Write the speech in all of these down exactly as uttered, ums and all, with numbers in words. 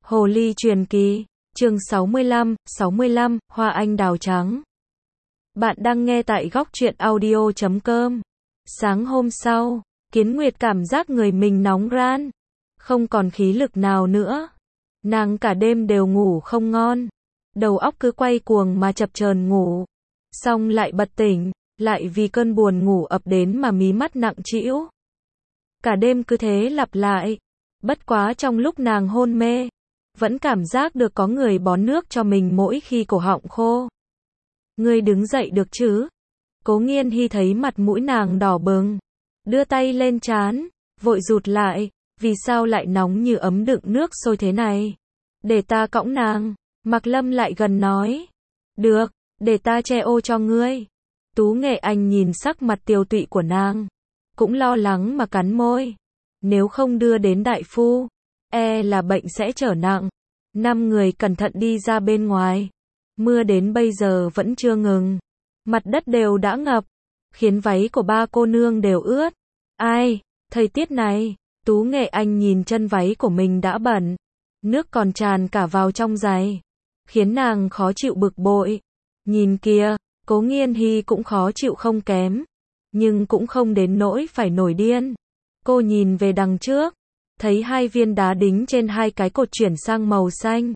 Hồ ly truyền kỳ, chương sáu mươi lăm, sáu mươi lăm, hoa anh đào trắng. Bạn đang nghe tại góc truyện audio chấm com. Sáng hôm sau, Kiến Nguyệt cảm giác người mình nóng ran, không còn khí lực nào nữa. Nàng cả đêm đều ngủ không ngon, đầu óc cứ quay cuồng mà chập chờn ngủ, xong lại bật tỉnh, lại vì cơn buồn ngủ ập đến mà mí mắt nặng trĩu. Cả đêm cứ thế lặp lại, bất quá trong lúc nàng hôn mê, vẫn cảm giác được có người bón nước cho mình mỗi khi cổ họng khô. Ngươi đứng dậy được chứ? Cố Nghiên Hi thấy mặt mũi nàng đỏ bừng, đưa tay lên trán, vội rụt lại, vì sao lại nóng như ấm đựng nước sôi thế này? Để ta cõng nàng. Mạc Lâm lại gần nói. Được, để ta che ô cho ngươi. Tú Nghệ Anh nhìn sắc mặt tiều tụy của nàng, cũng lo lắng mà cắn môi. Nếu không đưa đến đại phu, e là bệnh sẽ trở nặng. Năm người cẩn thận đi ra bên ngoài. Mưa đến bây giờ vẫn chưa ngừng. Mặt đất đều đã ngập, khiến váy của ba cô nương đều ướt. Ai, thời tiết này, Tú Nghệ Anh nhìn chân váy của mình đã bẩn, nước còn tràn cả vào trong giày, khiến nàng khó chịu bực bội. Nhìn kìa, Cố Nghiên Hi cũng khó chịu không kém, nhưng cũng không đến nỗi phải nổi điên. Cô nhìn về đằng trước, thấy hai viên đá đính trên hai cái cột chuyển sang màu xanh.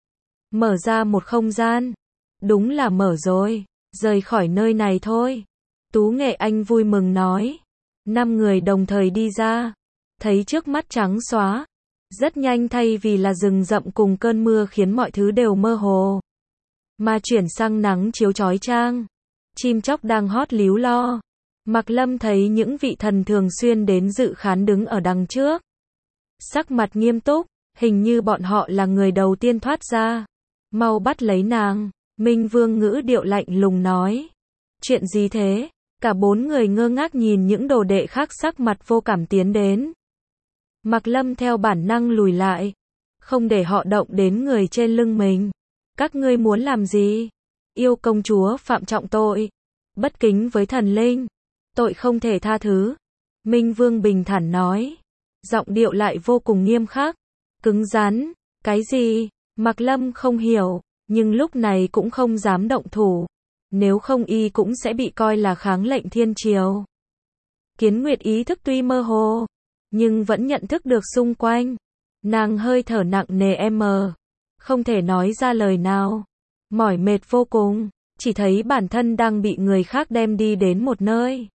Mở ra một không gian. Đúng là mở rồi, rời khỏi nơi này thôi. Tú Nghệ Anh vui mừng nói. Năm người đồng thời đi ra, thấy trước mắt trắng xóa. Rất nhanh thay vì là rừng rậm cùng cơn mưa khiến mọi thứ đều mơ hồ, mà chuyển sang nắng chiếu chói chang. Chim chóc đang hót líu lo. Mạc Lâm thấy những vị thần thường xuyên đến dự khán đứng ở đằng trước, sắc mặt nghiêm túc, hình như bọn họ là người đầu tiên thoát ra. Mau bắt lấy nàng, Minh Vương ngữ điệu lạnh lùng nói. Chuyện gì thế? Cả bốn người ngơ ngác nhìn những đồ đệ khác sắc mặt vô cảm tiến đến. Mạc Lâm theo bản năng lùi lại, không để họ động đến người trên lưng mình. Các ngươi muốn làm gì? Yêu công chúa phạm trọng tội, bất kính với thần linh, tội không thể tha thứ. Minh Vương bình thản nói, giọng điệu lại vô cùng nghiêm khắc, cứng rắn. Cái gì? Mạc Lâm không hiểu, nhưng lúc này cũng không dám động thủ, nếu không y cũng sẽ bị coi là kháng lệnh thiên triều. Kiến Nguyệt ý thức tuy mơ hồ, nhưng vẫn nhận thức được xung quanh. Nàng hơi thở nặng nề em mờ, không thể nói ra lời nào, mỏi mệt vô cùng, chỉ thấy bản thân đang bị người khác đem đi đến một nơi.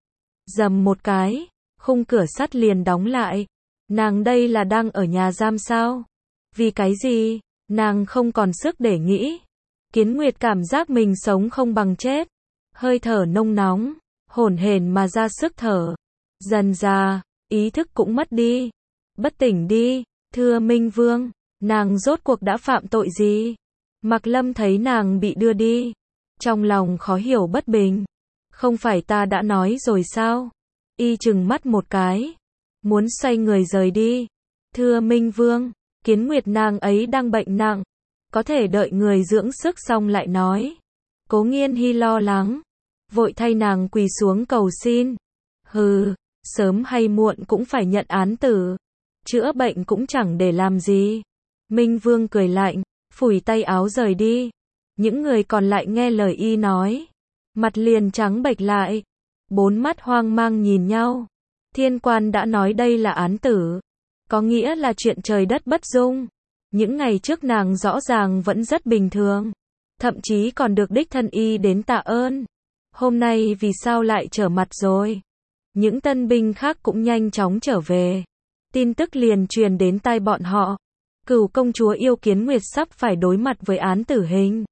Dầm một cái, khung cửa sắt liền đóng lại. Nàng đây là đang ở nhà giam sao? Vì cái gì? Nàng không còn sức để nghĩ. Kiến Nguyệt cảm giác mình sống không bằng chết, hơi thở nông nóng, hổn hển mà ra sức thở. Dần dà, ý thức cũng mất đi. Bất tỉnh đi, thưa Minh Vương, nàng rốt cuộc đã phạm tội gì? Mạc Lâm thấy nàng bị đưa đi, trong lòng khó hiểu bất bình. Không phải ta đã nói rồi sao? Y trừng mắt một cái, muốn xoay người rời đi. Thưa Minh Vương, Kiến Nguyệt nàng ấy đang bệnh nặng, có thể đợi người dưỡng sức xong lại nói. Cố Nghiên Hi lo lắng, vội thay nàng quỳ xuống cầu xin. Hừ, sớm hay muộn cũng phải nhận án tử, chữa bệnh cũng chẳng để làm gì. Minh Vương cười lạnh, phủi tay áo rời đi. Những người còn lại nghe lời y nói, mặt liền trắng bệch lại, bốn mắt hoang mang nhìn nhau. Thiên quan đã nói đây là án tử, có nghĩa là chuyện trời đất bất dung. Những ngày trước nàng rõ ràng vẫn rất bình thường, thậm chí còn được đích thân y đến tạ ơn. Hôm nay vì sao lại trở mặt rồi? Những tân binh khác cũng nhanh chóng trở về. Tin tức liền truyền đến tai bọn họ. Cửu công chúa yêu Kiến Nguyệt sắp phải đối mặt với án tử hình.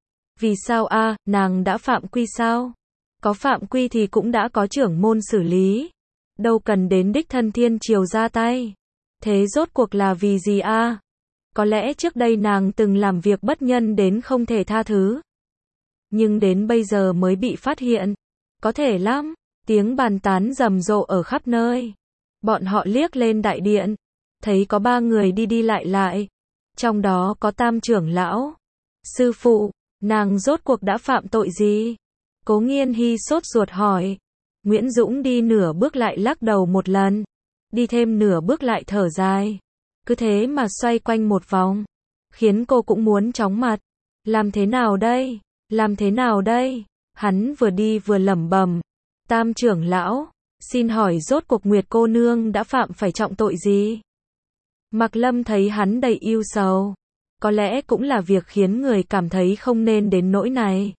Vì sao a? À, nàng đã phạm quy sao? Có phạm quy thì cũng đã có trưởng môn xử lý, đâu cần đến đích thân thiên triều ra tay. Thế rốt cuộc là vì gì a? À? Có lẽ trước đây nàng từng làm việc bất nhân đến không thể tha thứ, nhưng đến bây giờ mới bị phát hiện. Có thể lắm. Tiếng bàn tán rầm rộ ở khắp nơi. Bọn họ liếc lên đại điện, thấy có ba người đi đi lại lại, trong đó có Tam trưởng lão. Sư phụ, nàng rốt cuộc đã phạm tội gì? Cố Nghiên Hi sốt ruột hỏi. Nguyễn Dũng đi nửa bước lại lắc đầu một lần, đi thêm nửa bước lại thở dài. cứ thế mà xoay quanh một vòng, khiến cô cũng muốn chóng mặt. Làm thế nào đây? Làm thế nào đây? Hắn vừa đi vừa lẩm bẩm. Tam trưởng lão, xin hỏi rốt cuộc Nguyệt cô nương đã phạm phải trọng tội gì? Mạc Lâm thấy hắn đầy ưu sầu. Có lẽ cũng là việc khiến người cảm thấy không nên đến nỗi này.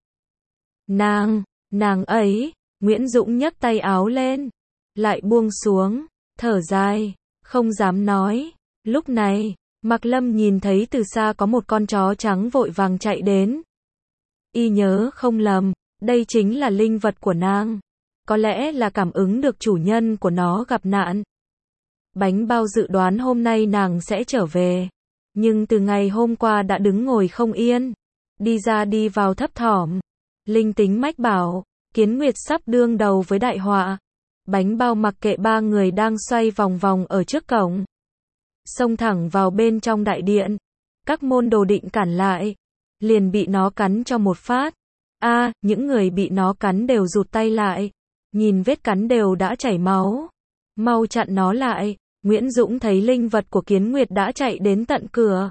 Nàng, nàng ấy, Nguyễn Dũng nhấc tay áo lên, lại buông xuống, thở dài, không dám nói. Lúc này, Mạc Lâm nhìn thấy từ xa có một con chó trắng vội vàng chạy đến. Y nhớ không lầm, đây chính là linh vật của nàng. Có lẽ là cảm ứng được chủ nhân của nó gặp nạn. Bánh bao dự đoán hôm nay nàng sẽ trở về. Nhưng từ ngày hôm qua đã đứng ngồi không yên. Đi ra đi vào thấp thỏm. Linh tính mách bảo, Kiến Nguyệt sắp đương đầu với đại họa. Bánh bao mặc kệ ba người đang xoay vòng vòng ở trước cổng. Xông thẳng vào bên trong đại điện. Các môn đồ định cản lại. Liền bị nó cắn cho một phát. A, à, những người bị nó cắn đều rụt tay lại. Nhìn vết cắn đều đã chảy máu. Mau chặn nó lại. Nguyễn Dũng thấy linh vật của Kiến Nguyệt đã chạy đến tận cửa.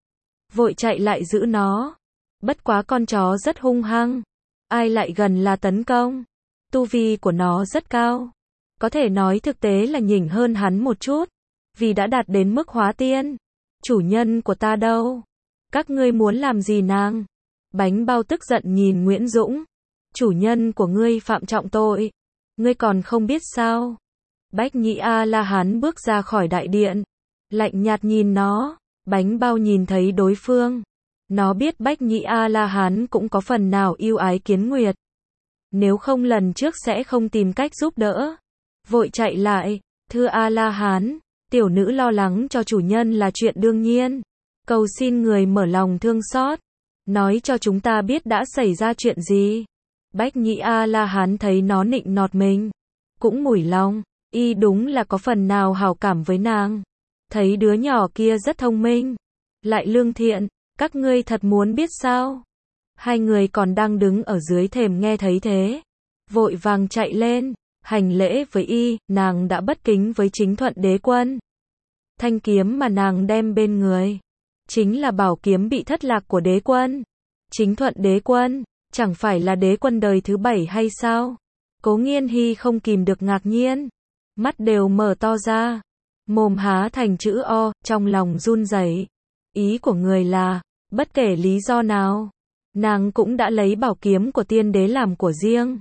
Vội chạy lại giữ nó. Bất quá con chó rất hung hăng. Ai lại gần là tấn công. Tu vi của nó rất cao. Có thể nói thực tế là nhỉnh hơn hắn một chút. Vì đã đạt đến mức hóa tiên. Chủ nhân của ta đâu? Các ngươi muốn làm gì nàng? Bánh bao tức giận nhìn Nguyễn Dũng. Chủ nhân của ngươi phạm trọng tội. Ngươi còn không biết sao? Bách Nhĩ A-la-hán bước ra khỏi đại điện. Lạnh nhạt nhìn nó. Bánh bao nhìn thấy đối phương. Nó biết Bách Nhĩ A-la-hán cũng có phần nào yêu ái Kiến Nguyệt. Nếu không lần trước sẽ không tìm cách giúp đỡ. Vội chạy lại. Thưa A-la-hán, tiểu nữ lo lắng cho chủ nhân là chuyện đương nhiên. Cầu xin người mở lòng thương xót. Nói cho chúng ta biết đã xảy ra chuyện gì. Bách Nhĩ A-la-hán thấy nó nịnh nọt mình. Cũng mủi lòng. Y đúng là có phần nào hảo cảm với nàng. Thấy đứa nhỏ kia rất thông minh. Lại lương thiện. Các ngươi thật muốn biết sao? Hai người còn đang đứng ở dưới thềm nghe thấy thế. Vội vàng chạy lên. Hành lễ với Y. Nàng đã bất kính với chính thuận đế quân. Thanh kiếm mà nàng đem bên người. Chính là bảo kiếm bị thất lạc của đế quân. Chính thuận đế quân. Chẳng phải là đế quân đời thứ bảy hay sao? Cố Nghiên Hy không kìm được ngạc nhiên. Mắt đều mở to ra. Mồm há thành chữ O, trong lòng run rẩy. Ý của người là, bất kể lý do nào, nàng cũng đã lấy bảo kiếm của tiên đế làm của riêng.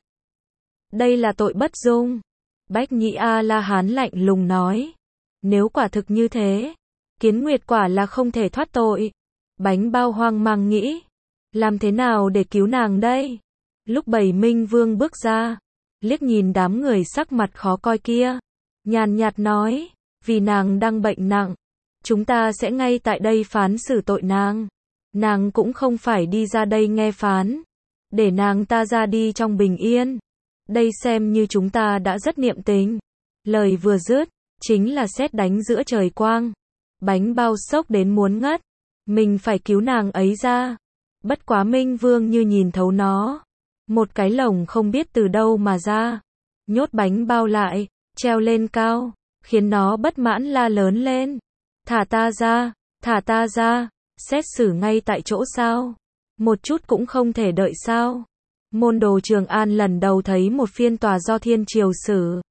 Đây là tội bất dung. Bách Nhĩ A-la-hán lạnh lùng nói. Nếu quả thực như thế, Kiến Nguyệt quả là không thể thoát tội. Bánh bao hoang mang nghĩ. Làm thế nào để cứu nàng đây? Lúc Bảy Minh Vương bước ra, liếc nhìn đám người sắc mặt khó coi kia. Nhàn nhạt nói, vì nàng đang bệnh nặng. Chúng ta sẽ ngay tại đây phán xử tội nàng. Nàng cũng không phải đi ra đây nghe phán. Để nàng ta ra đi trong bình yên. Đây xem như chúng ta đã rất niệm tình. Lời vừa dứt, chính là sét đánh giữa trời quang. Bánh bao sốc đến muốn ngất. Mình phải cứu nàng ấy ra. Bất quá Minh Vương như nhìn thấu nó. Một cái lồng không biết từ đâu mà ra. Nhốt bánh bao lại, treo lên cao. Khiến nó bất mãn la lớn lên. Thả ta ra, thả ta ra. Xét xử ngay tại chỗ sao? Một chút cũng không thể đợi sao? Môn đồ Trường An lần đầu thấy một phiên tòa do thiên triều xử.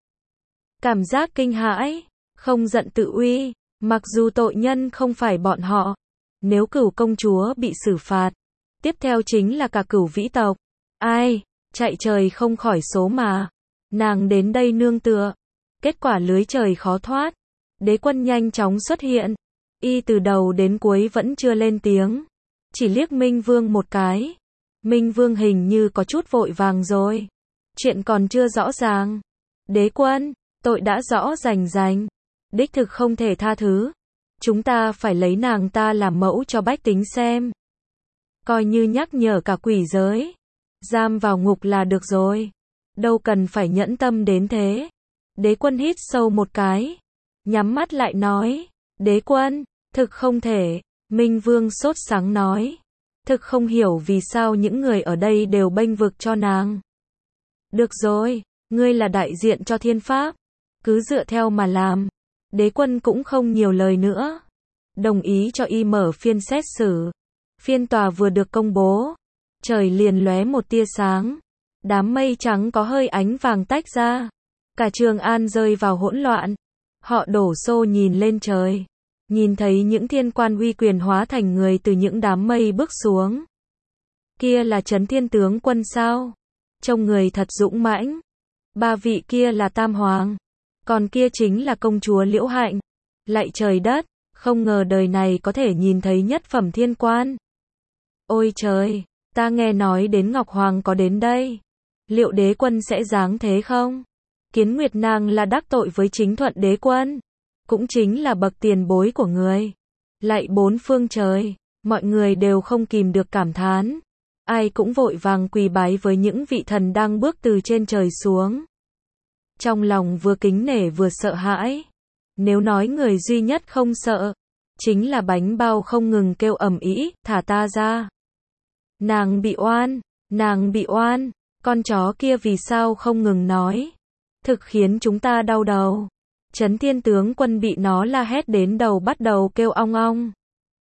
Cảm giác kinh hãi, không giận tự uy. Mặc dù tội nhân không phải bọn họ. Nếu Cửu công chúa bị xử phạt, tiếp theo chính là cả Cửu vĩ tộc. Ai, chạy trời không khỏi số mà. Nàng đến đây nương tựa. Kết quả lưới trời khó thoát. Đế quân nhanh chóng xuất hiện. Y từ đầu đến cuối vẫn chưa lên tiếng. Chỉ liếc Minh Vương một cái. Minh Vương hình như có chút vội vàng rồi. Chuyện còn chưa rõ ràng. Đế quân, tội đã rõ rành rành. Đích thực không thể tha thứ. Chúng ta phải lấy nàng ta làm mẫu cho bách tính xem. Coi như nhắc nhở cả quỷ giới. Giam vào ngục là được rồi. Đâu cần phải nhẫn tâm đến thế. Đế quân hít sâu một cái. Nhắm mắt lại nói. Đế quân, thực không thể. Minh Vương sốt sắng nói. Thực không hiểu vì sao những người ở đây đều bênh vực cho nàng. Được rồi, ngươi là đại diện cho thiên pháp. Cứ dựa theo mà làm. Đế quân cũng không nhiều lời nữa. đồng ý cho y mở phiên xét xử. Phiên tòa vừa được công bố, trời liền lóe một tia sáng. Đám mây trắng có hơi ánh vàng tách ra. Cả Trường An rơi vào hỗn loạn. Họ đổ xô nhìn lên trời. Nhìn thấy những thiên quan uy quyền hóa thành người từ những đám mây bước xuống. Kia là Trấn Thiên tướng quân sao? Trông người thật dũng mãnh. Ba vị kia là Tam Hoàng. Còn kia chính là công chúa Liễu Hạnh. Lạy trời đất, không ngờ đời này có thể nhìn thấy nhất phẩm thiên quan. Ôi trời, ta nghe nói đến Ngọc Hoàng có đến đây. Liệu đế quân sẽ giáng thế không? Kiến Nguyệt nàng là đắc tội với chính thuận đế quân. Cũng chính là bậc tiền bối của người. Lạy bốn phương trời, mọi người đều không kìm được cảm thán. Ai cũng vội vàng quỳ bái với những vị thần đang bước từ trên trời xuống. Trong lòng vừa kính nể vừa sợ hãi. Nếu nói người duy nhất không sợ, chính là Bánh Bao không ngừng kêu ầm ĩ, thả ta ra. Nàng bị oan, nàng bị oan, con chó kia vì sao không ngừng nói. Thực khiến chúng ta đau đầu. Trấn Thiên tướng quân bị nó la hét đến đầu bắt đầu kêu ong ong.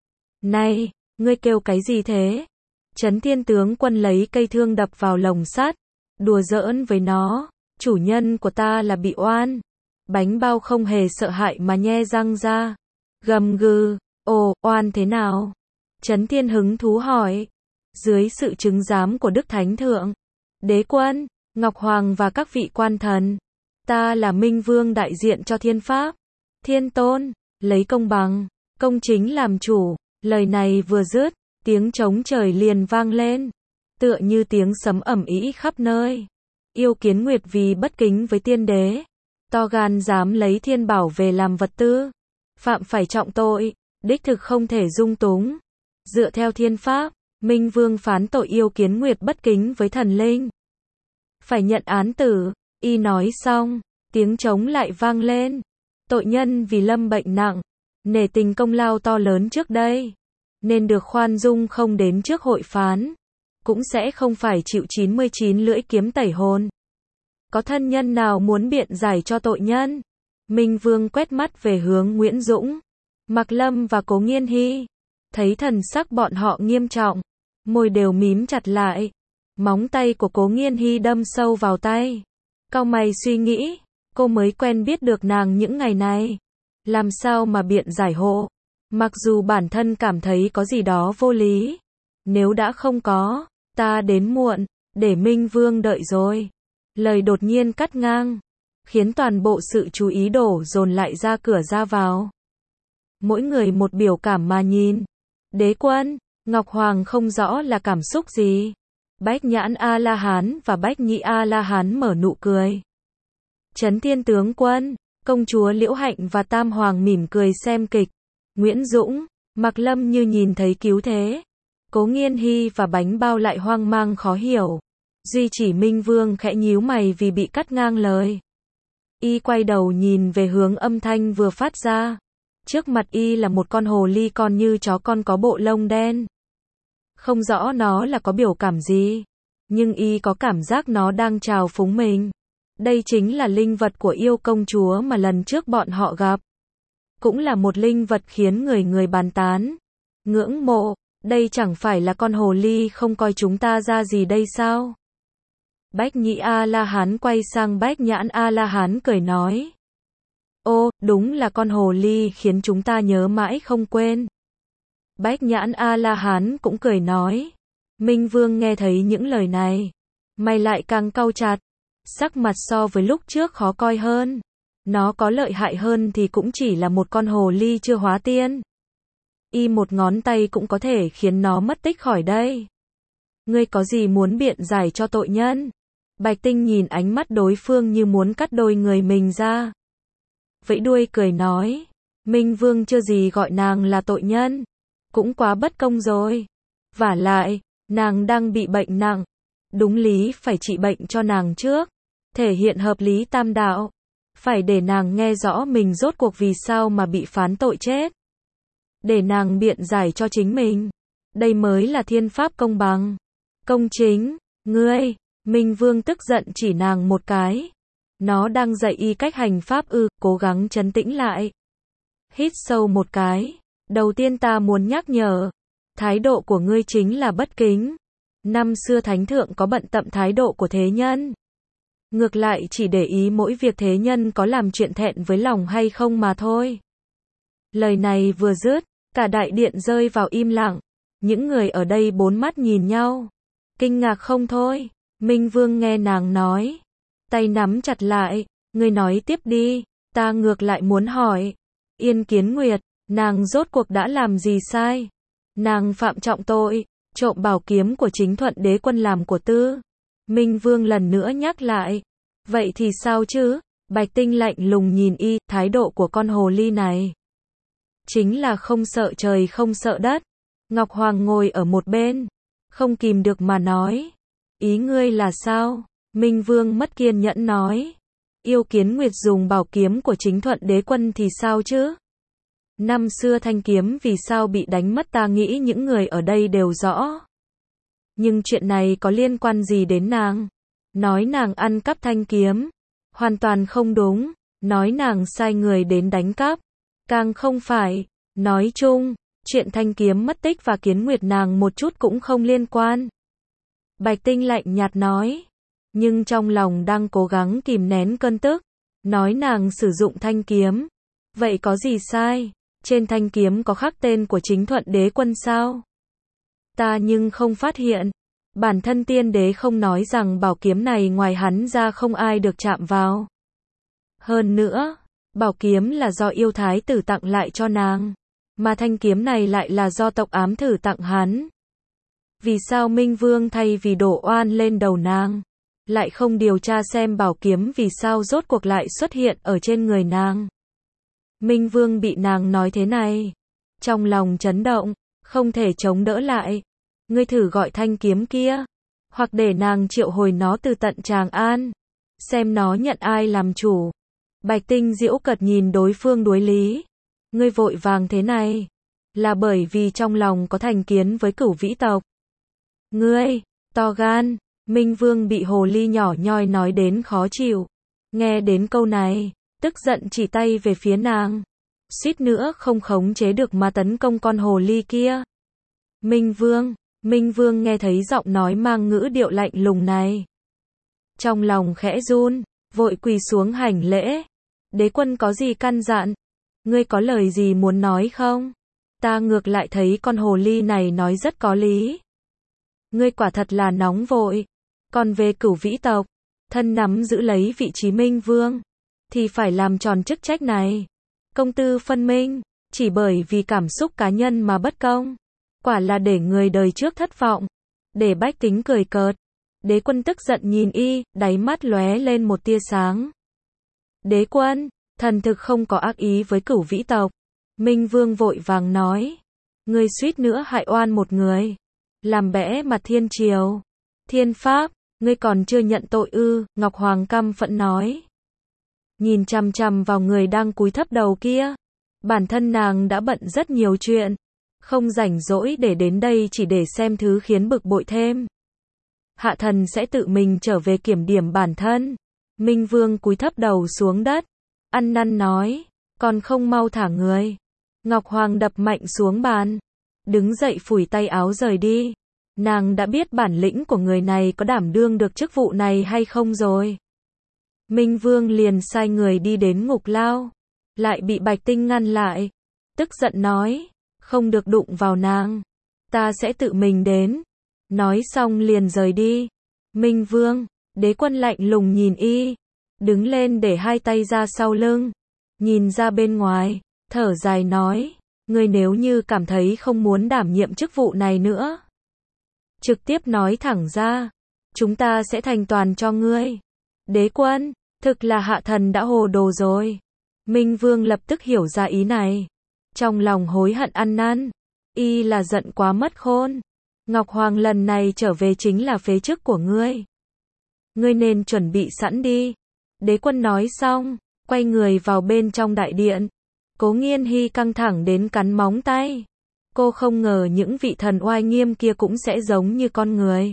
Này, ngươi kêu cái gì thế? Trấn Thiên tướng quân lấy cây thương đập vào lồng sắt, đùa giỡn với nó, chủ nhân của ta là bị oan. Bánh Bao không hề sợ hãi mà nhe răng ra, gầm gừ, ồ, oan thế nào? Trấn Thiên hứng thú hỏi. Dưới sự chứng giám của Đức Thánh Thượng, Đế quân, Ngọc Hoàng và các vị quan thần, ta là Minh Vương đại diện cho thiên pháp, thiên tôn, lấy công bằng, công chính làm chủ. Lời này vừa dứt, tiếng trống trời liền vang lên, tựa như tiếng sấm ầm ĩ khắp nơi. Yêu Kiến Nguyệt vì bất kính với tiên đế, to gan dám lấy thiên bảo về làm vật tư, phạm phải trọng tội, đích thực không thể dung túng. Dựa theo thiên pháp, Minh Vương phán tội Yêu Kiến Nguyệt bất kính với thần linh, phải nhận án tử. Y nói xong, tiếng trống lại vang lên. Tội nhân vì lâm bệnh nặng, nể tình công lao to lớn trước đây, nên được khoan dung không đến trước hội phán, cũng sẽ không phải chịu chín mươi chín lưỡi kiếm tẩy hồn. Có thân nhân nào muốn biện giải cho tội nhân? Minh Vương quét mắt về hướng Nguyễn Dũng, Mạc Lâm và Cố Nghiên Hy, thấy thần sắc bọn họ nghiêm trọng, môi đều mím chặt lại. Móng tay của Cố Nghiên Hy đâm sâu vào tay. Cau mày suy nghĩ, cô mới quen biết được nàng những ngày này, làm sao mà biện giải hộ? Mặc dù bản thân cảm thấy có gì đó vô lý, nếu đã không có, ta đến muộn, để Minh Vương đợi rồi. Lời đột nhiên cắt ngang, khiến toàn bộ sự chú ý đổ dồn lại ra cửa ra vào. Mỗi người một biểu cảm mà nhìn. Đế quân, Ngọc Hoàng không rõ là cảm xúc gì. Bách Nhãn A-la-hán và Bách Nhĩ A-la-hán mở nụ cười. Trấn Thiên tướng quân, công chúa Liễu Hạnh và Tam Hoàng mỉm cười xem kịch. Nguyễn Dũng, Mạc Lâm như nhìn thấy cứu thế. Cố Nghiên Hy và Bánh Bao lại hoang mang khó hiểu. Duy chỉ Minh Vương khẽ nhíu mày vì bị cắt ngang lời. Y quay đầu nhìn về hướng âm thanh vừa phát ra. Trước mặt y là một con hồ ly con như chó con có bộ lông đen. Không rõ nó là có biểu cảm gì, nhưng y có cảm giác nó đang chào phúng mình. Đây chính là linh vật của Yêu công chúa mà lần trước bọn họ gặp. Cũng là một linh vật khiến người người bàn tán, ngưỡng mộ. Đây chẳng phải là con hồ ly không coi chúng ta ra gì đây sao? Bách Nhĩ A-la-hán quay sang Bách Nhãn A-la-hán cười nói. Ô, đúng là con hồ ly khiến chúng ta nhớ mãi không quên. Bách Nhãn A-la-hán cũng cười nói. Minh Vương nghe thấy những lời này, mày lại càng cau chặt, sắc mặt so với lúc trước khó coi hơn. Nó có lợi hại hơn thì cũng chỉ là một con hồ ly chưa hóa tiên. Y một ngón tay cũng có thể khiến nó mất tích khỏi đây. Ngươi có gì muốn biện giải cho tội nhân? Bạch Tinh nhìn ánh mắt đối phương như muốn cắt đôi người mình ra. Vẫy đuôi cười nói. Minh Vương chưa gì gọi nàng là tội nhân, cũng quá bất công rồi. Vả lại, nàng đang bị bệnh nặng, đúng lý phải trị bệnh cho nàng trước, thể hiện hợp lý tam đạo. Phải để nàng nghe rõ mình rốt cuộc vì sao mà bị phán tội chết, để nàng biện giải cho chính mình. Đây mới là thiên pháp công bằng, công chính. Ngươi, Minh Vương tức giận chỉ nàng một cái. Nó đang dạy y cách hành pháp ư? Cố gắng trấn tĩnh lại. Hít sâu một cái, Đầu tiên ta muốn nhắc nhở, thái độ của ngươi chính là bất kính. Năm xưa thánh thượng có bận tâm thái độ của thế nhân. Ngược lại chỉ để ý mỗi việc thế nhân có làm chuyện thẹn với lòng hay không mà thôi. Lời này vừa dứt, cả đại điện rơi vào im lặng. Những người ở đây bốn mắt nhìn nhau. Kinh ngạc không thôi. Minh Vương nghe nàng nói. Tay nắm chặt lại. Ngươi nói tiếp đi. Ta ngược lại muốn hỏi. Yên Kiến Nguyệt, nàng rốt cuộc đã làm gì sai? Nàng phạm trọng tội, trộm bảo kiếm của chính thuận đế quân làm của tư. Minh Vương lần nữa nhắc lại. Vậy thì sao chứ? Bạch Tinh lạnh lùng nhìn y, thái độ của con hồ ly này. Chính là không sợ trời không sợ đất. Ngọc Hoàng ngồi ở một bên. Không kìm được mà nói. Ý ngươi là sao? Minh Vương mất kiên nhẫn nói. Yêu Kiến Nguyệt dùng bảo kiếm của chính thuận đế quân thì sao chứ? Năm xưa thanh kiếm vì sao bị đánh mất ta nghĩ những người ở đây đều rõ. Nhưng chuyện này có liên quan gì đến nàng? Nói nàng ăn cắp thanh kiếm. Hoàn toàn không đúng. Nói nàng sai người đến đánh cắp. Càng không phải. Nói chung, chuyện thanh kiếm mất tích và Kiến Nguyệt nàng một chút cũng không liên quan. Bạch Tinh lạnh nhạt nói. Nhưng trong lòng đang cố gắng kìm nén cơn tức. Nói nàng sử dụng thanh kiếm. Vậy có gì sai? Trên thanh kiếm có khắc tên của chính thuận đế quân sao? Ta nhưng không phát hiện. Bản thân tiên đế không nói rằng bảo kiếm này ngoài hắn ra không ai được chạm vào. Hơn nữa, bảo kiếm là do yêu thái tử tặng lại cho nàng. Mà thanh kiếm này lại là do tộc ám thử tặng hắn. Vì sao Minh Vương thay vì đổ oan lên đầu nàng, lại không điều tra xem bảo kiếm vì sao rốt cuộc lại xuất hiện ở trên người nàng? Minh Vương bị nàng nói thế này, trong lòng chấn động, không thể chống đỡ lại. Ngươi thử gọi thanh kiếm kia, hoặc để nàng triệu hồi nó từ tận Tràng An, xem nó nhận ai làm chủ. Bạch Tinh giễu cợt nhìn đối phương đối lý. Ngươi vội vàng thế này, là bởi vì trong lòng có thành kiến với Cửu Vĩ tộc. Ngươi, to gan. Minh Vương bị hồ ly nhỏ nhoi nói đến khó chịu. Nghe đến câu này, tức giận chỉ tay về phía nàng. Suýt nữa không khống chế được mà tấn công con hồ ly kia. Minh Vương, Minh Vương nghe thấy giọng nói mang ngữ điệu lạnh lùng này. Trong lòng khẽ run, vội quỳ xuống hành lễ. Đế quân có gì căn dặn? Ngươi có lời gì muốn nói không? Ta ngược lại thấy con hồ ly này nói rất có lý. Ngươi quả thật là nóng vội. Còn về Cửu Vĩ tộc, thân nắm giữ lấy vị trí Minh Vương, thì phải làm tròn chức trách này. Công tư phân minh, chỉ bởi vì cảm xúc cá nhân mà bất công. Quả là để người đời trước thất vọng. Để Bách Tính cười cợt. Đế quân tức giận nhìn y, đáy mắt lóe lên một tia sáng. Đế quân, thần thực không có ác ý với Cửu Vĩ tộc. Minh Vương vội vàng nói. Ngươi suýt nữa hại oan một người. Làm bẽ mặt thiên triều. Thiên pháp, ngươi còn chưa nhận tội ư? Ngọc Hoàng căm phẫn nói. Nhìn chằm chằm vào người đang cúi thấp đầu kia. Bản thân nàng đã bận rất nhiều chuyện. Không rảnh rỗi để đến đây chỉ để xem thứ khiến bực bội thêm. Hạ thần sẽ tự mình trở về kiểm điểm bản thân. Minh Vương cúi thấp đầu xuống đất. Ăn năn nói. Còn không mau thả người. Ngọc Hoàng đập mạnh xuống bàn. Đứng dậy phủi tay áo rời đi. Nàng đã biết bản lĩnh của người này có đảm đương được chức vụ này hay không rồi. Minh Vương liền sai người đi đến ngục lao. Lại bị Bạch Tinh ngăn lại. Tức giận nói. Không được đụng vào nàng. Ta sẽ tự mình đến. Nói xong liền rời đi. Minh Vương, đế quân lạnh lùng nhìn y. Đứng lên để hai tay ra sau lưng. Nhìn ra bên ngoài. Thở dài nói. Ngươi nếu như cảm thấy không muốn đảm nhiệm chức vụ này nữa, trực tiếp nói thẳng ra. Chúng ta sẽ thành toàn cho ngươi. Đế quân, thực là hạ thần đã hồ đồ rồi. Minh Vương lập tức hiểu ra ý này. Trong lòng hối hận ăn năn. Y là giận quá mất khôn. Ngọc Hoàng lần này trở về chính là phế chức của ngươi. Ngươi nên chuẩn bị sẵn đi. Đế quân nói xong, quay người vào bên trong đại điện. Cố Nghiên Hy căng thẳng đến cắn móng tay. Cô không ngờ những vị thần oai nghiêm kia cũng sẽ giống như con người.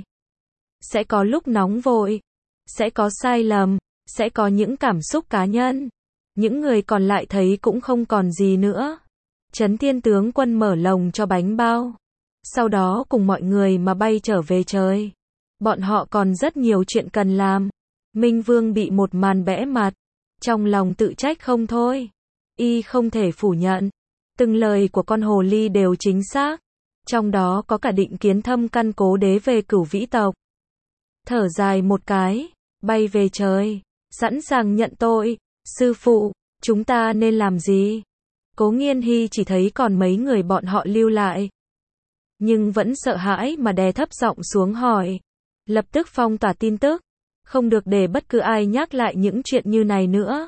Sẽ có lúc nóng vội. Sẽ có sai lầm. Sẽ có những cảm xúc cá nhân. Những người còn lại thấy cũng không còn gì nữa. Trấn Thiên tướng quân mở lồng cho bánh bao. Sau đó cùng mọi người mà bay trở về trời. Bọn họ còn rất nhiều chuyện cần làm. Minh Vương bị một màn bẽ mặt. Trong lòng tự trách không thôi. Y không thể phủ nhận. Từng lời của con hồ ly đều chính xác. Trong đó có cả định kiến thâm căn cố đế về Cửu Vĩ tộc. Thở dài một cái, bay về trời, sẵn sàng nhận tội. Sư phụ, chúng ta nên làm gì? Cố Nghiên Hy chỉ thấy còn mấy người bọn họ lưu lại. Nhưng vẫn sợ hãi mà đè thấp giọng xuống hỏi. Lập tức phong tỏa tin tức. Không được để bất cứ ai nhắc lại những chuyện như này nữa.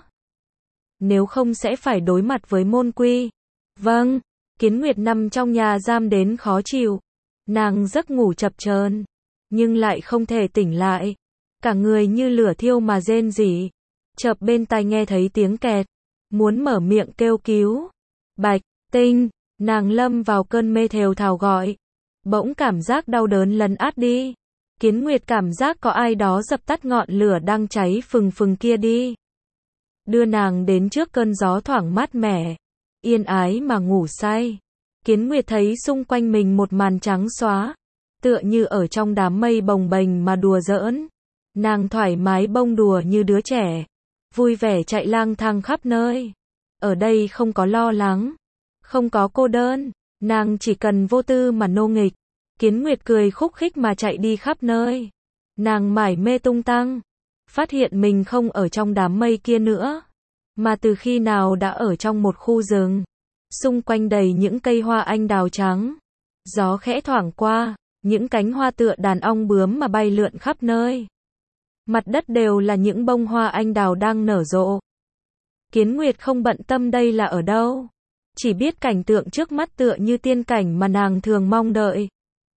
Nếu không sẽ phải đối mặt với môn quy. Vâng, Kiến Nguyệt nằm trong nhà giam đến khó chịu. Nàng giấc ngủ chập chờn, nhưng lại không thể tỉnh lại. Cả người như lửa thiêu mà rên rỉ. Chợt bên tai nghe thấy tiếng kẹt. Muốn mở miệng kêu cứu. Bạch Tinh, nàng lâm vào cơn mê thều thào gọi. Bỗng cảm giác đau đớn lấn át đi. Kiến Nguyệt cảm giác có ai đó dập tắt ngọn lửa đang cháy phừng phừng kia đi. Đưa nàng đến trước cơn gió thoảng mát mẻ. Yên ái mà ngủ say. Kiến Nguyệt thấy xung quanh mình một màn trắng xóa. Tựa như ở trong đám mây bồng bềnh mà đùa giỡn. Nàng thoải mái bông đùa như đứa trẻ. Vui vẻ chạy lang thang khắp nơi. Ở đây không có lo lắng. Không có cô đơn. Nàng chỉ cần vô tư mà nô nghịch. Kiến Nguyệt cười khúc khích mà chạy đi khắp nơi. Nàng mải mê tung tăng. Phát hiện mình không ở trong đám mây kia nữa. Mà từ khi nào đã ở trong một khu rừng. Xung quanh đầy những cây hoa anh đào trắng. Gió khẽ thoảng qua. Những cánh hoa tựa đàn ong bướm mà bay lượn khắp nơi. Mặt đất đều là những bông hoa anh đào đang nở rộ. Kiến Nguyệt không bận tâm đây là ở đâu. Chỉ biết cảnh tượng trước mắt tựa như tiên cảnh mà nàng thường mong đợi.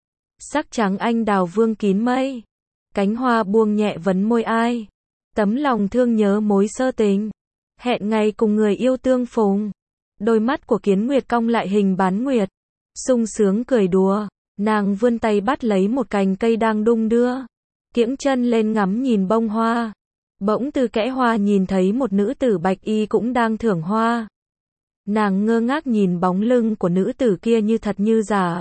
Sắc trắng anh đào vương kín mây. Cánh hoa buông nhẹ vấn môi ai. Tấm lòng thương nhớ mối sơ tình. Hẹn ngày cùng người yêu tương phùng. Đôi mắt của Kiến Nguyệt cong lại hình bán nguyệt. Sung sướng cười đùa. Nàng vươn tay bắt lấy một cành cây đang đung đưa. Kiễng chân lên ngắm nhìn bông hoa. Bỗng từ kẽ hoa nhìn thấy một nữ tử bạch y cũng đang thưởng hoa. Nàng ngơ ngác nhìn bóng lưng của nữ tử kia như thật như giả.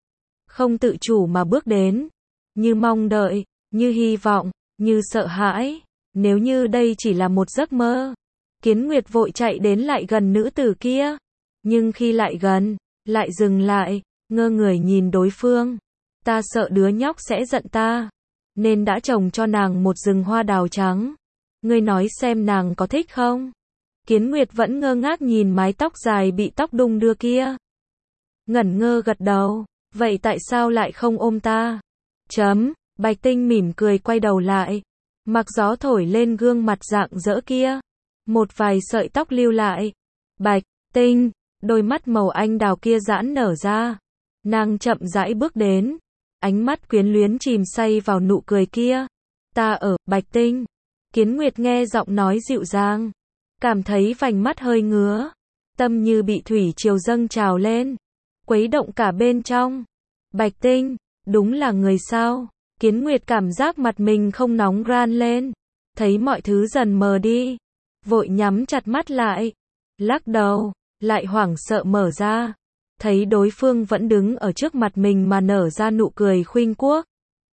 Không tự chủ mà bước đến. Như mong đợi, như hy vọng, như sợ hãi. Nếu như đây chỉ là một giấc mơ. Kiến Nguyệt vội chạy đến lại gần nữ tử kia. Nhưng khi lại gần, lại dừng lại, ngơ người nhìn đối phương. Ta sợ đứa nhóc sẽ giận ta. Nên đã trồng cho nàng một rừng hoa đào trắng. Ngươi nói xem nàng có thích không? Kiến Nguyệt vẫn ngơ ngác nhìn mái tóc dài bị tóc đung đưa kia. Ngẩn ngơ gật đầu. Vậy tại sao lại không ôm ta? Chấm, Bạch Tinh mỉm cười quay đầu lại. Mặc gió thổi lên gương mặt rạng rỡ kia. Một vài sợi tóc lưu lại. Bạch Tinh, đôi mắt màu anh đào kia giãn nở ra. Nàng chậm rãi bước đến. Ánh mắt quyến luyến chìm say vào nụ cười kia. Ta ở, Bạch Tinh. Kiến Nguyệt nghe giọng nói dịu dàng. Cảm thấy vành mắt hơi ngứa. Tâm như bị thủy triều dâng trào lên. Quấy động cả bên trong. Bạch Tinh, đúng là người sao? Kiến Nguyệt cảm giác mặt mình không nóng ran lên. Thấy mọi thứ dần mờ đi. Vội nhắm chặt mắt lại. Lắc đầu, lại hoảng sợ mở ra. Thấy đối phương vẫn đứng ở trước mặt mình mà nở ra nụ cười khuynh quốc.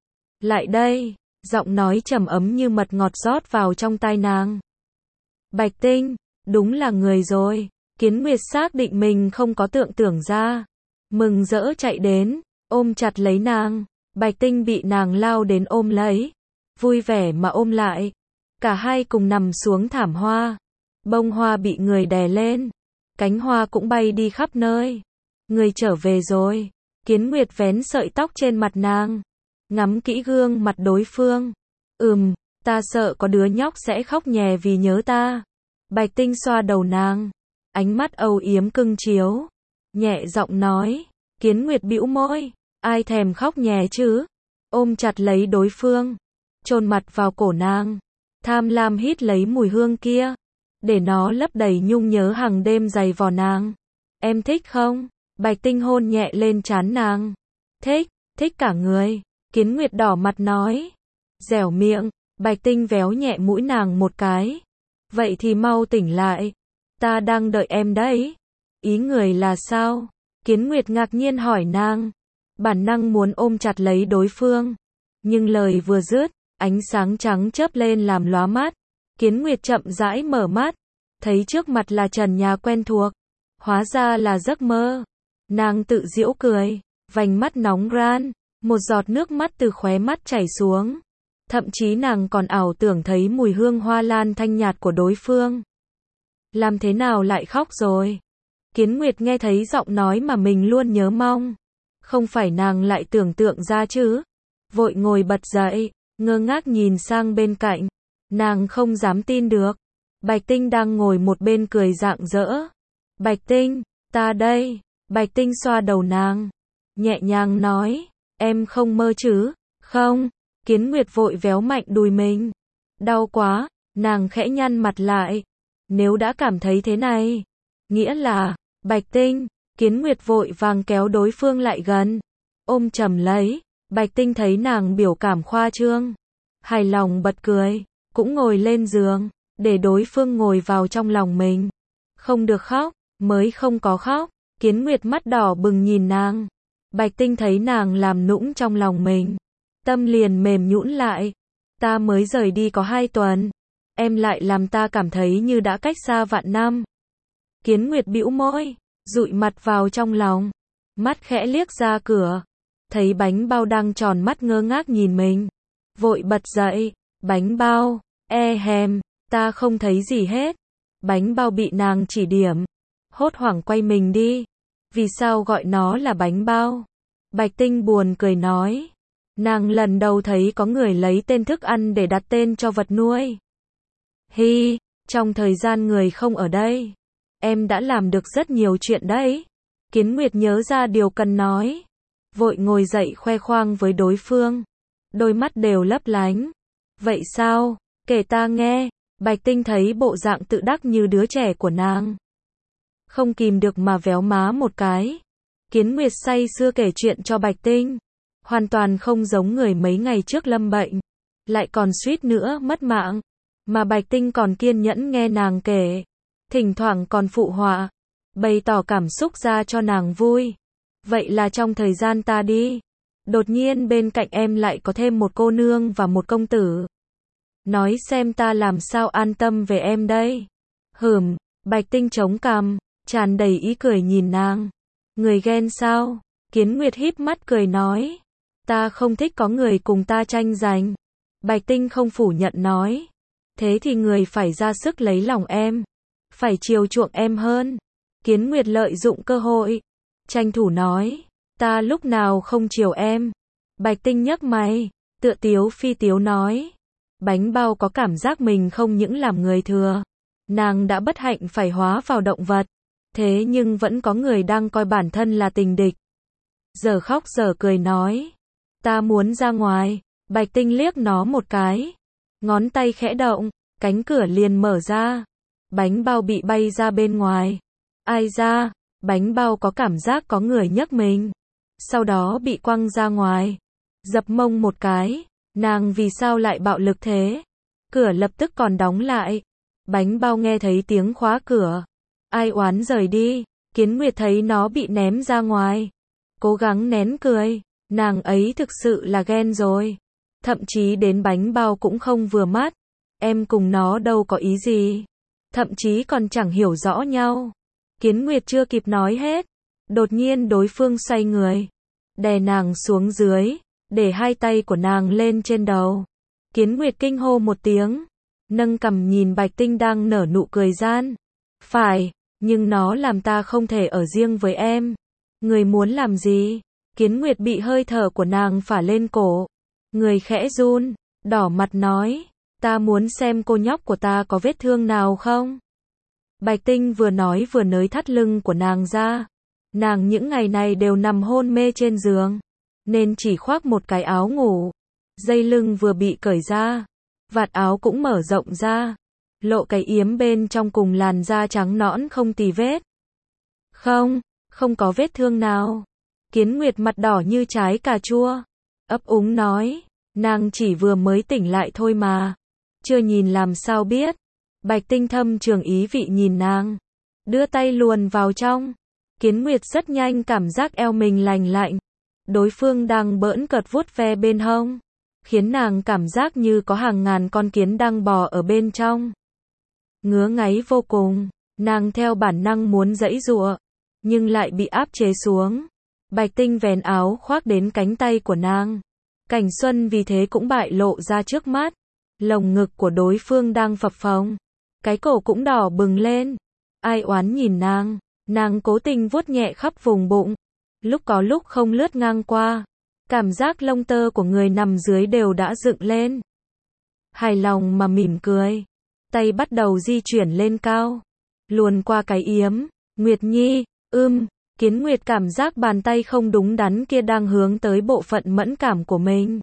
Lại đây, giọng nói trầm ấm như mật ngọt rót vào trong tai nàng. Bạch Tinh, đúng là người rồi. Kiến Nguyệt xác định mình không có tưởng tượng ra. Mừng rỡ chạy đến, ôm chặt lấy nàng. Bạch Tinh bị nàng lao đến ôm lấy. Vui vẻ mà ôm lại. Cả hai cùng nằm xuống thảm hoa. Bông hoa bị người đè lên. Cánh hoa cũng bay đi khắp nơi. Người trở về rồi. Kiến Nguyệt vén sợi tóc trên mặt nàng. Ngắm kỹ gương mặt đối phương. Ừm, ta sợ có đứa nhóc sẽ khóc nhè vì nhớ ta. Bạch Tinh xoa đầu nàng. Ánh mắt âu yếm cưng chiếu. Nhẹ giọng nói. Kiến Nguyệt bĩu môi. Ai thèm khóc nhè chứ? Ôm chặt lấy đối phương. Chôn mặt vào cổ nàng. Tham lam hít lấy mùi hương kia. Để nó lấp đầy nhung nhớ hàng đêm dày vò nàng. Em thích không? Bạch Tinh hôn nhẹ lên trán nàng. Thích, thích cả người. Kiến Nguyệt đỏ mặt nói. Dẻo miệng. Bạch Tinh véo nhẹ mũi nàng một cái. Vậy thì mau tỉnh lại. Ta đang đợi em đấy. Ý người là sao? Kiến Nguyệt ngạc nhiên hỏi nàng. Bản năng muốn ôm chặt lấy đối phương. Nhưng lời vừa dứt, ánh sáng trắng chớp lên làm lóa mắt. Kiến Nguyệt chậm rãi mở mắt. Thấy trước mặt là trần nhà quen thuộc. Hóa ra là giấc mơ. Nàng tự giễu cười. Vành mắt nóng ran. Một giọt nước mắt từ khóe mắt chảy xuống. Thậm chí nàng còn ảo tưởng thấy mùi hương hoa lan thanh nhạt của đối phương. Làm thế nào lại khóc rồi? Kiến Nguyệt nghe thấy giọng nói mà mình luôn nhớ mong. Không phải nàng lại tưởng tượng ra chứ? Vội ngồi bật dậy, ngơ ngác nhìn sang bên cạnh. Nàng không dám tin được. Bạch Tinh đang ngồi một bên cười rạng rỡ. Bạch Tinh, ta đây. Bạch Tinh xoa đầu nàng. Nhẹ nhàng nói, em không mơ chứ? Không. Kiến Nguyệt vội véo mạnh đùi mình. Đau quá, nàng khẽ nhăn mặt lại. Nếu đã cảm thấy thế này, nghĩa là, Bạch Tinh, Kiến Nguyệt vội vàng kéo đối phương lại gần, ôm chầm lấy. Bạch Tinh thấy nàng biểu cảm khoa trương, hài lòng bật cười, cũng ngồi lên giường, để đối phương ngồi vào trong lòng mình. Không được khóc, mới không có khóc. Kiến Nguyệt mắt đỏ bừng nhìn nàng. Bạch Tinh thấy nàng làm nũng trong lòng mình, tâm liền mềm nhũn lại. Ta mới rời đi có hai tuần, em lại làm ta cảm thấy như đã cách xa vạn năm. Kiến Nguyệt bĩu môi, dụi mặt vào trong lòng, mắt khẽ liếc ra cửa, thấy bánh bao đang tròn mắt ngơ ngác nhìn mình, vội bật dậy. Bánh bao, e hèm, ta không thấy gì hết. Bánh bao bị nàng chỉ điểm, hốt hoảng quay mình đi. Vì sao gọi nó là bánh bao? Bạch Tinh buồn cười nói. Nàng lần đầu thấy có người lấy tên thức ăn để đặt tên cho vật nuôi. Hi, trong thời gian người không ở đây, em đã làm được rất nhiều chuyện đấy. Kiến Nguyệt nhớ ra điều cần nói, vội ngồi dậy khoe khoang với đối phương. Đôi mắt đều lấp lánh. Vậy sao? Kể ta nghe. Bạch Tinh thấy bộ dạng tự đắc như đứa trẻ của nàng, không kìm được mà véo má một cái. Kiến Nguyệt say sưa kể chuyện cho Bạch Tinh, hoàn toàn không giống người mấy ngày trước lâm bệnh, lại còn suýt nữa mất mạng, mà Bạch Tinh còn kiên nhẫn nghe nàng kể, thỉnh thoảng còn phụ họa, bày tỏ cảm xúc ra cho nàng vui. Vậy là trong thời gian ta đi, đột nhiên bên cạnh em lại có thêm một cô nương và một công tử. Nói xem ta làm sao an tâm về em đây. Hừm, Bạch Tinh chống cằm, tràn đầy ý cười nhìn nàng. Người ghen sao? Kiến Nguyệt híp mắt cười nói. Ta không thích có người cùng ta tranh giành. Bạch Tinh không phủ nhận nói. Thế thì người phải ra sức lấy lòng em, phải chiều chuộng em hơn. Kiến Nguyệt lợi dụng cơ hội, tranh thủ nói. Ta lúc nào không chiều em? Bạch Tinh nhấc mày, tựa tiếu phi tiếu nói. Bánh bao có cảm giác mình không những làm người thừa, nàng đã bất hạnh phải hóa vào động vật, thế nhưng vẫn có người đang coi bản thân là tình địch. Giờ khóc giờ cười nói, ta muốn ra ngoài. Bạch Tinh liếc nó một cái, ngón tay khẽ động, cánh cửa liền mở ra. Bánh bao bị bay ra bên ngoài. Ai ra? Bánh bao có cảm giác có người nhấc mình, sau đó bị quăng ra ngoài, dập mông một cái. Nàng vì sao lại bạo lực thế? Cửa lập tức còn đóng lại. Bánh bao nghe thấy tiếng khóa cửa, ai oán rời đi. Kiến Nguyệt thấy nó bị ném ra ngoài, cố gắng nén cười. Nàng ấy thực sự là ghen rồi. Thậm chí đến bánh bao cũng không vừa mắt. Em cùng nó đâu có ý gì, thậm chí còn chẳng hiểu rõ nhau. Kiến Nguyệt chưa kịp nói hết, đột nhiên đối phương xoay người, đè nàng xuống dưới, để hai tay của nàng lên trên đầu. Kiến Nguyệt kinh hô một tiếng, nâng cằm nhìn Bạch Tinh đang nở nụ cười gian. Phải, nhưng nó làm ta không thể ở riêng với em. Người muốn làm gì? Kiến Nguyệt bị hơi thở của nàng phả lên cổ, người khẽ run, đỏ mặt nói, ta muốn xem cô nhóc của ta có vết thương nào không. Bạch Tinh vừa nói vừa nới thắt lưng của nàng ra. Nàng những ngày này đều nằm hôn mê trên giường, nên chỉ khoác một cái áo ngủ. Dây lưng vừa bị cởi ra, vạt áo cũng mở rộng ra, lộ cái yếm bên trong cùng làn da trắng nõn không tì vết. Không, không có vết thương nào. Kiến Nguyệt mặt đỏ như trái cà chua, ấp úng nói, nàng chỉ vừa mới tỉnh lại thôi mà, chưa nhìn làm sao biết. Bạch Tinh thâm trường ý vị nhìn nàng, đưa tay luồn vào trong. Kiến Nguyệt rất nhanh cảm giác eo mình lành lạnh. Đối phương đang bỡn cợt vuốt ve bên hông, khiến nàng cảm giác như có hàng ngàn con kiến đang bò ở bên trong. Ngứa ngáy vô cùng, nàng theo bản năng muốn giãy giụa, nhưng lại bị áp chế xuống. Bạch Tinh vén áo khoác đến cánh tay của nàng. Cảnh xuân vì thế cũng bại lộ ra trước mắt. Lồng ngực của đối phương đang phập phồng, cái cổ cũng đỏ bừng lên. Ai oán nhìn nàng, nàng cố tình vuốt nhẹ khắp vùng bụng, lúc có lúc không lướt ngang qua. Cảm giác lông tơ của người nằm dưới đều đã dựng lên. Hài lòng mà mỉm cười, tay bắt đầu di chuyển lên cao, luồn qua cái yếm. Nguyệt Nhi, ưm, Kiến Nguyệt cảm giác bàn tay không đúng đắn kia đang hướng tới bộ phận mẫn cảm của mình.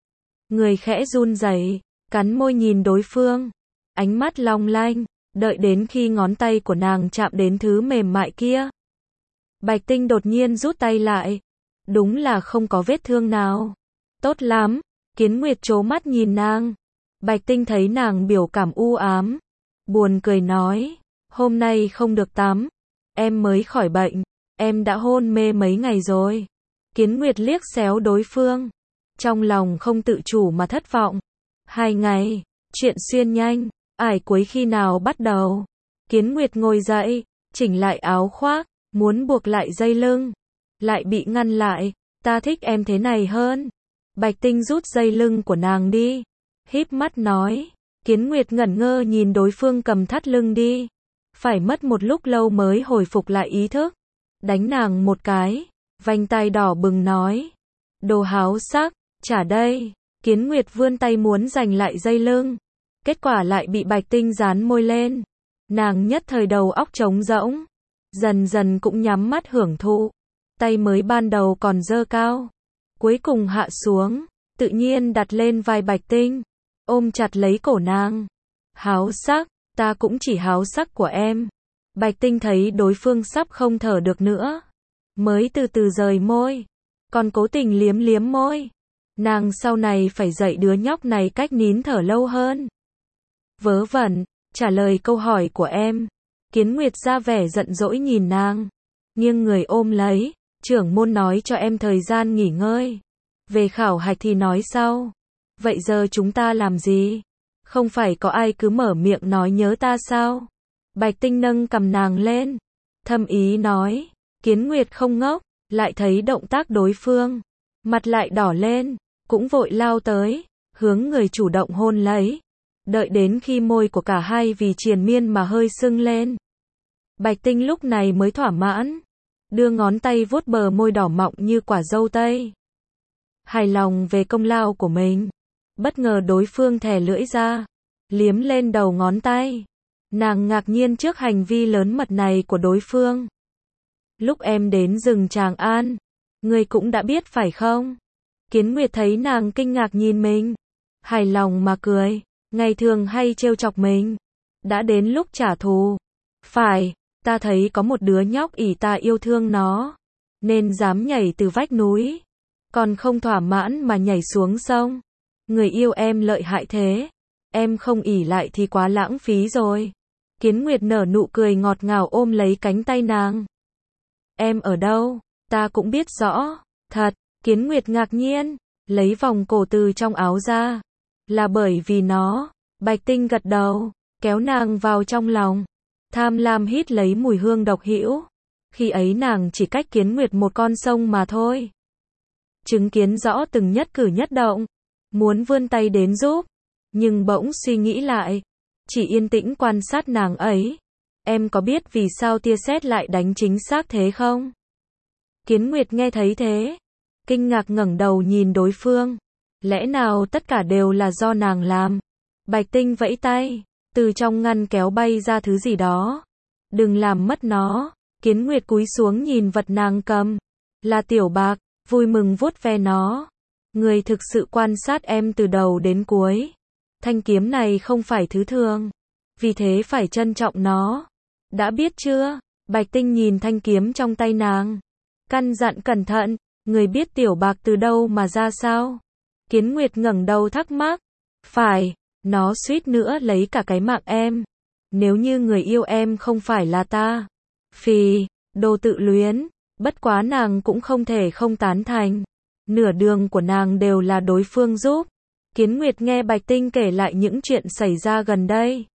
Người khẽ run rẩy, cắn môi nhìn đối phương, ánh mắt long lanh, đợi đến khi ngón tay của nàng chạm đến thứ mềm mại kia. Bạch Tinh đột nhiên rút tay lại, đúng là không có vết thương nào. Tốt lắm, Kiến Nguyệt trố mắt nhìn nàng. Bạch Tinh thấy nàng biểu cảm u ám, buồn cười nói, hôm nay không được tắm, em mới khỏi bệnh, em đã hôn mê mấy ngày rồi. Kiến Nguyệt liếc xéo đối phương, trong lòng không tự chủ mà thất vọng. Hai ngày, chuyện xuyên nhanh, ải cuối khi nào bắt đầu? Kiến Nguyệt ngồi dậy, chỉnh lại áo khoác, muốn buộc lại dây lưng, lại bị ngăn lại, ta thích em thế này hơn. Bạch Tinh rút dây lưng của nàng đi, híp mắt nói. Kiến Nguyệt ngẩn ngơ nhìn đối phương cầm thắt lưng đi, phải mất một lúc lâu mới hồi phục lại ý thức, đánh nàng một cái, vành tai đỏ bừng nói, đồ háo sắc, trả đây. Kiến Nguyệt vươn tay muốn giành lại dây lưng, kết quả lại bị Bạch Tinh dán môi lên. Nàng nhất thời đầu óc trống rỗng, dần dần cũng nhắm mắt hưởng thụ, tay mới ban đầu còn giơ cao, cuối cùng hạ xuống, tự nhiên đặt lên vai Bạch Tinh, ôm chặt lấy cổ nàng. Háo sắc, ta cũng chỉ háo sắc của em. Bạch Tinh thấy đối phương sắp không thở được nữa, mới từ từ rời môi, còn cố tình liếm liếm môi. Nàng sau này phải dạy đứa nhóc này cách nín thở lâu hơn. Vớ vẩn, trả lời câu hỏi của em. Kiến Nguyệt ra vẻ giận dỗi nhìn nàng, nghiêng người ôm lấy, trưởng môn nói cho em thời gian nghỉ ngơi, về khảo hạch thì nói sau. Vậy giờ chúng ta làm gì? Không phải có ai cứ mở miệng nói nhớ ta sao? Bạch Tinh nâng cầm nàng lên, thâm ý nói. Kiến Nguyệt không ngốc, lại thấy động tác đối phương, mặt lại đỏ lên, cũng vội lao tới, hướng người chủ động hôn lấy. Đợi đến khi môi của cả hai vì triền miên mà hơi sưng lên, Bạch Tinh lúc này mới thỏa mãn, đưa ngón tay vuốt bờ môi đỏ mọng như quả dâu tây. Hài lòng về công lao của mình, bất ngờ đối phương thè lưỡi ra, liếm lên đầu ngón tay. Nàng ngạc nhiên trước hành vi lớn mật này của đối phương. Lúc em đến rừng Tràng An, ngươi cũng đã biết phải không? Kiến Nguyệt thấy nàng kinh ngạc nhìn mình, hài lòng mà cười, ngày thường hay trêu chọc mình, đã đến lúc trả thù. Phải, ta thấy có một đứa nhóc ỷ ta yêu thương nó, nên dám nhảy từ vách núi, còn không thỏa mãn mà nhảy xuống sông. Người yêu em lợi hại thế, em không ỷ lại thì quá lãng phí rồi. Kiến Nguyệt nở nụ cười ngọt ngào ôm lấy cánh tay nàng. Em ở đâu? Ta cũng biết rõ. Thật, Kiến Nguyệt ngạc nhiên, lấy vòng cổ từ trong áo ra. Là bởi vì nó. Bạch Tinh gật đầu, kéo nàng vào trong lòng, tham lam hít lấy mùi hương độc hữu. Khi ấy nàng chỉ cách Kiến Nguyệt một con sông mà thôi, chứng kiến rõ từng nhất cử nhất động, muốn vươn tay đến giúp, nhưng bỗng suy nghĩ lại, chỉ yên tĩnh quan sát nàng ấy. Em có biết vì sao tia sét lại đánh chính xác thế không? Kiến Nguyệt nghe thấy thế, kinh ngạc ngẩng đầu nhìn đối phương. Lẽ nào tất cả đều là do nàng làm? Bạch Tinh vẫy tay, từ trong ngăn kéo bay ra thứ gì đó. Đừng làm mất nó. Kiến Nguyệt cúi xuống nhìn vật nàng cầm. Là tiểu bạc, vui mừng vuốt ve nó. Người thực sự quan sát em từ đầu đến cuối. Thanh kiếm này không phải thứ thường, vì thế phải trân trọng nó. Đã biết chưa? Bạch Tinh nhìn thanh kiếm trong tay nàng, căn dặn cẩn thận. Người biết tiểu bạc từ đâu mà ra sao? Kiến Nguyệt ngẩng đầu thắc mắc. Phải, nó suýt nữa lấy cả cái mạng em. Nếu như người yêu em không phải là ta, Phì, đồ tự luyến, bất quá nàng cũng không thể không tán thành. Nửa đường của nàng đều là đối phương giúp. Kiến Nguyệt nghe Bạch Tinh kể lại những chuyện xảy ra gần đây.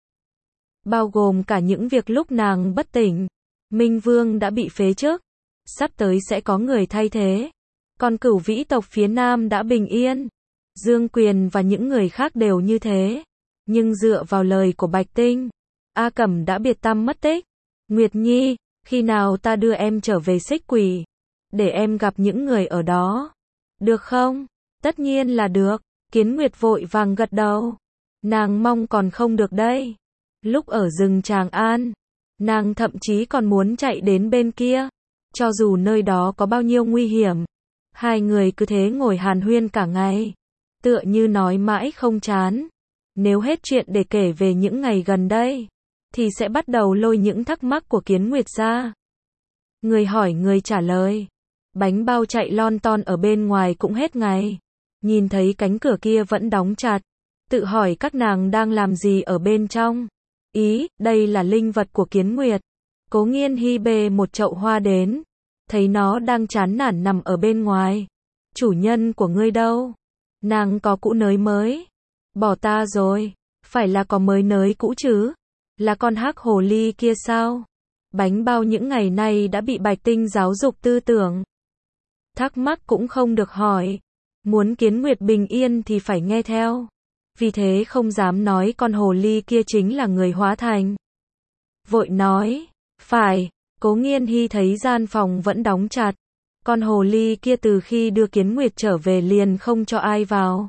Bao gồm cả những việc lúc nàng bất tỉnh. Minh Vương đã bị phế chức. Sắp tới sẽ có người thay thế. Còn Cửu Vĩ tộc phía Nam đã bình yên. Dương Quyền và những người khác đều như thế. Nhưng dựa vào lời của Bạch Tinh, A Cẩm đã biệt tăm mất tích. Nguyệt Nhi, khi nào ta đưa em trở về Xích Quỷ, để em gặp những người ở đó. Được không? Tất nhiên là được. Kiến Nguyệt vội vàng gật đầu. Nàng mong còn không được đây. Lúc ở rừng Tràng An, nàng thậm chí còn muốn chạy đến bên kia. Cho dù nơi đó có bao nhiêu nguy hiểm. Hai người cứ thế ngồi hàn huyên cả ngày. Tựa như nói mãi không chán. Nếu hết chuyện để kể về những ngày gần đây, thì sẽ bắt đầu lôi những thắc mắc của Kiến Nguyệt ra. Người hỏi người trả lời. Bánh bao chạy lon ton ở bên ngoài cũng hết ngày. Nhìn thấy cánh cửa kia vẫn đóng chặt. Tự hỏi các nàng đang làm gì ở bên trong. Ý, đây là linh vật của Kiến Nguyệt. Cố Nghiên Hi bê một chậu hoa đến. Thấy nó đang chán nản nằm ở bên ngoài. Chủ nhân của ngươi đâu? Nàng có cũ nới mới. Bỏ ta rồi. Phải là có mới nới cũ chứ? Là con hắc hồ ly kia sao? Bánh bao những ngày nay đã bị Bạch Tinh giáo dục tư tưởng. Thắc mắc cũng không được hỏi. Muốn Kiến Nguyệt bình yên thì phải nghe theo. Vì thế không dám nói con hồ ly kia chính là người hóa thành. Vội nói, phải. Cố Nghiên Hi thấy gian phòng vẫn đóng chặt. Con hồ ly kia từ khi đưa Kiến Nguyệt trở về liền không cho ai vào.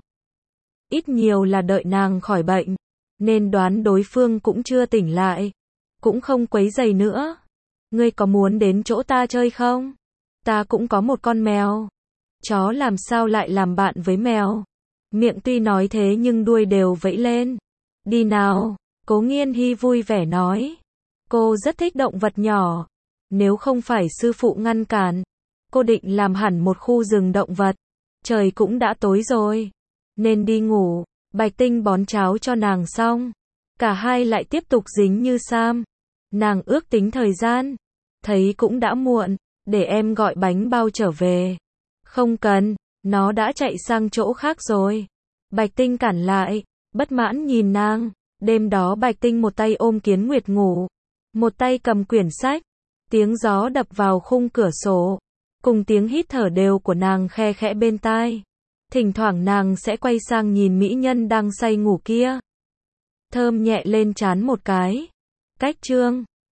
Ít nhiều là đợi nàng khỏi bệnh, nên đoán đối phương cũng chưa tỉnh lại. Cũng không quấy rầy nữa. Ngươi có muốn đến chỗ ta chơi không? Ta cũng có một con mèo. Chó làm sao lại làm bạn với mèo? Miệng tuy nói thế nhưng đuôi đều vẫy lên. Đi nào, Cố Nghiên Hi vui vẻ nói. Cô rất thích động vật nhỏ. Nếu không phải sư phụ ngăn cản, cô định làm hẳn một khu rừng động vật. Trời cũng đã tối rồi, nên đi ngủ. Bạch Tinh bón cháo cho nàng xong, cả hai lại tiếp tục dính như sam. Nàng ước tính thời gian, thấy cũng đã muộn, để em gọi bánh bao trở về. Không cần, nó đã chạy sang chỗ khác rồi. Bạch Tinh cản lại, bất mãn nhìn nàng. Đêm đó Bạch Tinh một tay ôm Kiến Nguyệt ngủ, một tay cầm quyển sách. Tiếng gió đập vào khung cửa sổ, cùng tiếng hít thở đều của nàng khe khẽ bên tai. Thỉnh thoảng nàng sẽ quay sang nhìn mỹ nhân đang say ngủ kia. Thơm nhẹ lên trán một cái. Cách chương